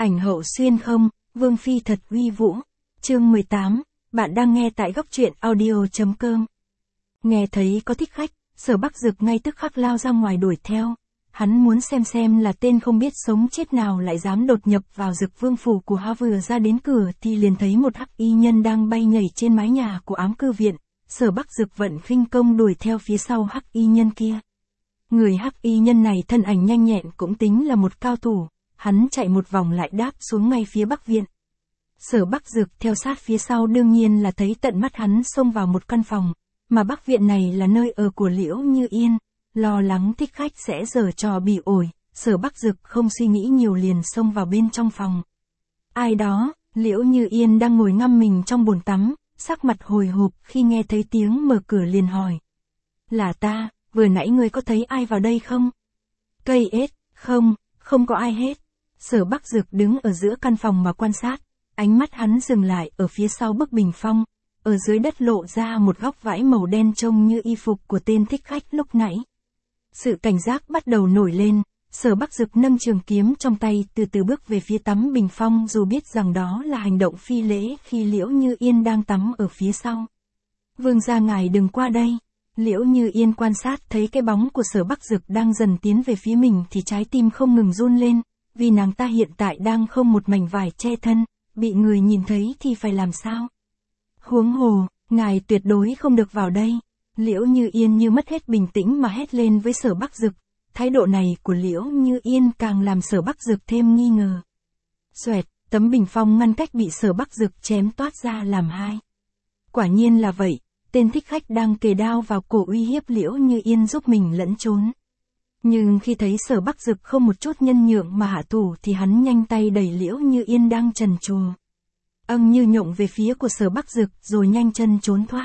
Ảnh hậu xuyên không, Vương Phi thật uy vũ. Chương 18, bạn đang nghe tại góc truyện audio.com. Nghe thấy có thích khách, Sở Bắc Dực ngay tức khắc lao ra ngoài đuổi theo. Hắn muốn xem là tên không biết sống chết nào lại dám đột nhập vào Dực Vương phủ của hắn. Vừa ra đến cửa thì liền thấy một hắc y nhân đang bay nhảy trên mái nhà của ám cư viện. Sở Bắc Dực vận khinh công đuổi theo phía sau hắc y nhân kia. Người hắc y nhân này thân ảnh nhanh nhẹn cũng tính là một cao thủ. Hắn chạy một vòng lại đáp xuống ngay phía bắc viện. Sở Bắc Dực theo sát phía sau đương nhiên là thấy tận mắt hắn xông vào một căn phòng, mà bắc viện này là nơi ở của Liễu Như Yên. Lo lắng thích khách sẽ giở trò bị ổi, Sở Bắc Dực không suy nghĩ nhiều liền xông vào bên trong phòng. Ai đó? Liễu Như Yên đang ngồi ngâm mình trong bồn tắm, sắc mặt hồi hộp khi nghe thấy tiếng mở cửa liền hỏi. Là ta, vừa nãy ngươi có thấy ai vào đây không? Cây ếch, không có ai hết. Sở Bắc Dực đứng ở giữa căn phòng mà quan sát, ánh mắt hắn dừng lại ở phía sau bức bình phong, ở dưới đất lộ ra một góc vải màu đen trông như y phục của tên thích khách lúc nãy. Sự cảnh giác bắt đầu nổi lên, Sở Bắc Dực nâng trường kiếm trong tay từ từ bước về phía tắm bình phong dù biết rằng đó là hành động phi lễ khi Liễu Như Yên đang tắm ở phía sau. Vương gia ngài đừng qua đây. Liễu Như Yên quan sát thấy cái bóng của Sở Bắc Dực đang dần tiến về phía mình thì trái tim không ngừng run lên, vì nàng ta hiện tại đang không một mảnh vải che thân, bị người nhìn thấy thì phải làm sao? Huống hồ, ngài tuyệt đối không được vào đây. Liễu Như Yên như mất hết bình tĩnh mà hét lên với Sở Bắc Dực, thái độ này của Liễu Như Yên càng làm Sở Bắc Dực thêm nghi ngờ. Xoẹt, tấm bình phong ngăn cách bị Sở Bắc Dực chém toát ra làm hai. Quả nhiên là vậy, tên thích khách đang kề đao vào cổ uy hiếp Liễu Như Yên giúp mình lẫn trốn. Nhưng khi thấy Sở Bắc Dực không một chút nhân nhượng mà hạ thủ thì hắn nhanh tay đẩy Liễu Như Yên đang trần truồng như nhộng về phía của Sở Bắc Dực rồi nhanh chân trốn thoát.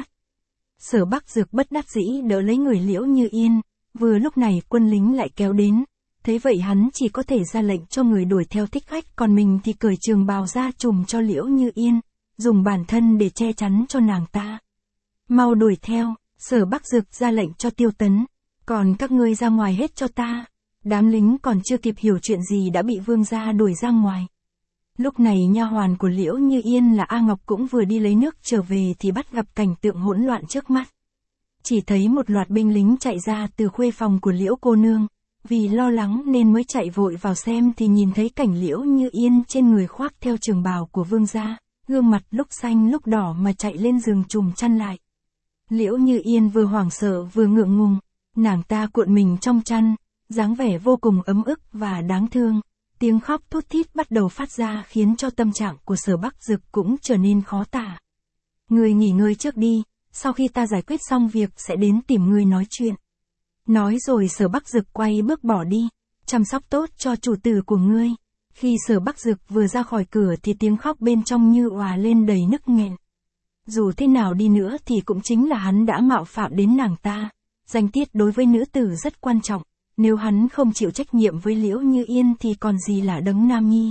Sở Bắc Dực bất đắc dĩ đỡ lấy người Liễu Như Yên, vừa lúc này quân lính lại kéo đến, thế vậy hắn chỉ có thể ra lệnh cho người đuổi theo thích khách, còn mình thì cởi trường bào ra trùm cho Liễu Như Yên, dùng bản thân để che chắn cho nàng ta. Mau đuổi theo, Sở Bắc Dực ra lệnh cho Tiêu Tấn, còn các ngươi ra ngoài hết cho ta. Đám lính còn chưa kịp hiểu chuyện gì đã bị vương gia đuổi ra ngoài. Lúc này nha hoàn của Liễu Như Yên là A Ngọc cũng vừa đi lấy nước trở về thì bắt gặp cảnh tượng hỗn loạn trước mắt. Chỉ thấy một loạt binh lính chạy ra từ khuê phòng của Liễu cô nương, vì lo lắng nên mới chạy vội vào xem thì nhìn thấy cảnh Liễu Như Yên trên người khoác theo trường bào của vương gia, gương mặt lúc xanh lúc đỏ mà chạy lên giường trùm chăn lại. Liễu Như Yên vừa hoảng sợ vừa ngượng ngùng, nàng ta cuộn mình trong chăn, dáng vẻ vô cùng ấm ức và đáng thương. Tiếng khóc thút thít bắt đầu phát ra khiến cho tâm trạng của Sở Bắc Dực cũng trở nên khó tả. Ngươi nghỉ ngơi trước đi, sau khi ta giải quyết xong việc sẽ đến tìm ngươi nói chuyện. Nói rồi Sở Bắc Dực quay bước bỏ đi, chăm sóc tốt cho chủ tử của ngươi. Khi Sở Bắc Dực vừa ra khỏi cửa thì tiếng khóc bên trong như òa lên đầy nức nghẹn. Dù thế nào đi nữa thì cũng chính là hắn đã mạo phạm đến nàng ta. Danh tiết đối với nữ tử rất quan trọng. Nếu hắn không chịu trách nhiệm với Liễu Như Yên thì còn gì là đấng nam nhi.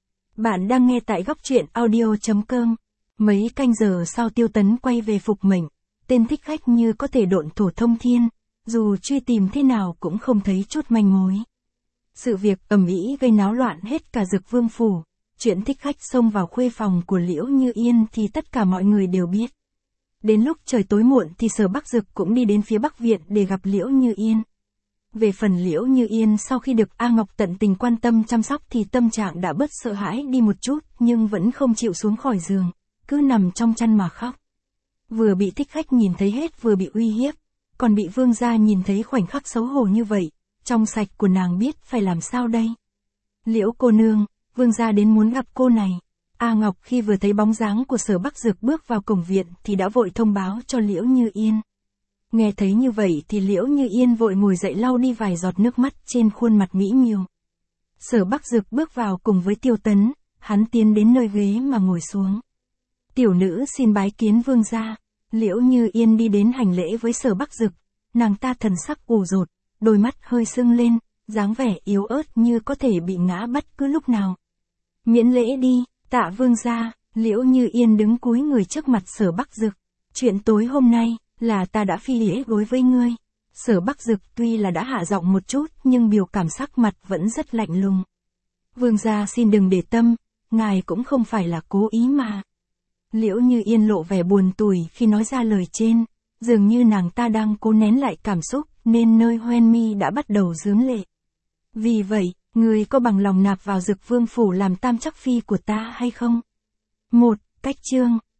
Bạn đang nghe tại góc truyện audio.com. Mấy canh giờ sau Tiêu Tấn quay về phục mệnh. Tên thích khách như có thể độn thổ thông thiên. Dù truy tìm thế nào cũng không thấy chút manh mối. Sự việc ầm ĩ gây náo loạn hết cả Dực Vương phủ. Chuyện thích khách xông vào khuê phòng của Liễu Như Yên thì tất cả mọi người đều biết. Đến lúc trời tối muộn thì Sở Bắc Dực cũng đi đến phía Bắc viện để gặp Liễu Như Yên. Về phần Liễu Như Yên sau khi được A Ngọc tận tình quan tâm chăm sóc thì tâm trạng đã bớt sợ hãi đi một chút nhưng vẫn không chịu xuống khỏi giường, cứ nằm trong chăn mà khóc. Vừa bị thích khách nhìn thấy hết vừa bị uy hiếp, còn bị vương gia nhìn thấy khoảnh khắc xấu hổ như vậy, trong sạch của nàng biết phải làm sao đây. Liễu cô nương, vương gia đến muốn gặp cô này. A Ngọc khi vừa thấy bóng dáng của Sở Bắc Dực bước vào cổng viện thì đã vội thông báo cho Liễu Như Yên. Nghe thấy như vậy thì Liễu Như Yên vội ngồi dậy lau đi vài giọt nước mắt trên khuôn mặt mỹ miều. Sở Bắc Dực bước vào cùng với Tiêu Tấn, hắn tiến đến nơi ghế mà ngồi xuống. Tiểu nữ xin bái kiến vương gia. Liễu Như Yên đi đến hành lễ với Sở Bắc Dực, nàng ta thần sắc ủ rột, đôi mắt hơi sưng lên, dáng vẻ yếu ớt như có thể bị ngã bất cứ lúc nào. Miễn lễ đi, tạ vương gia. Liễu Như Yên đứng cúi người trước mặt Sở Bắc Dực. Chuyện tối hôm nay là ta đã phi lễ đối với ngươi. Sở Bắc Dực tuy là đã hạ giọng một chút nhưng biểu cảm sắc mặt vẫn rất lạnh lùng. Vương gia xin đừng để tâm, ngài cũng không phải là cố ý mà. Liễu Như Yên lộ vẻ buồn tủi khi nói ra lời trên, dường như nàng ta đang cố nén lại cảm xúc, nên nơi hoen mi đã bắt đầu rướm lệ. Vì vậy, người có bằng lòng nạp vào Dực Vương phủ làm tam chắc phi của ta hay không? 1. Cách chương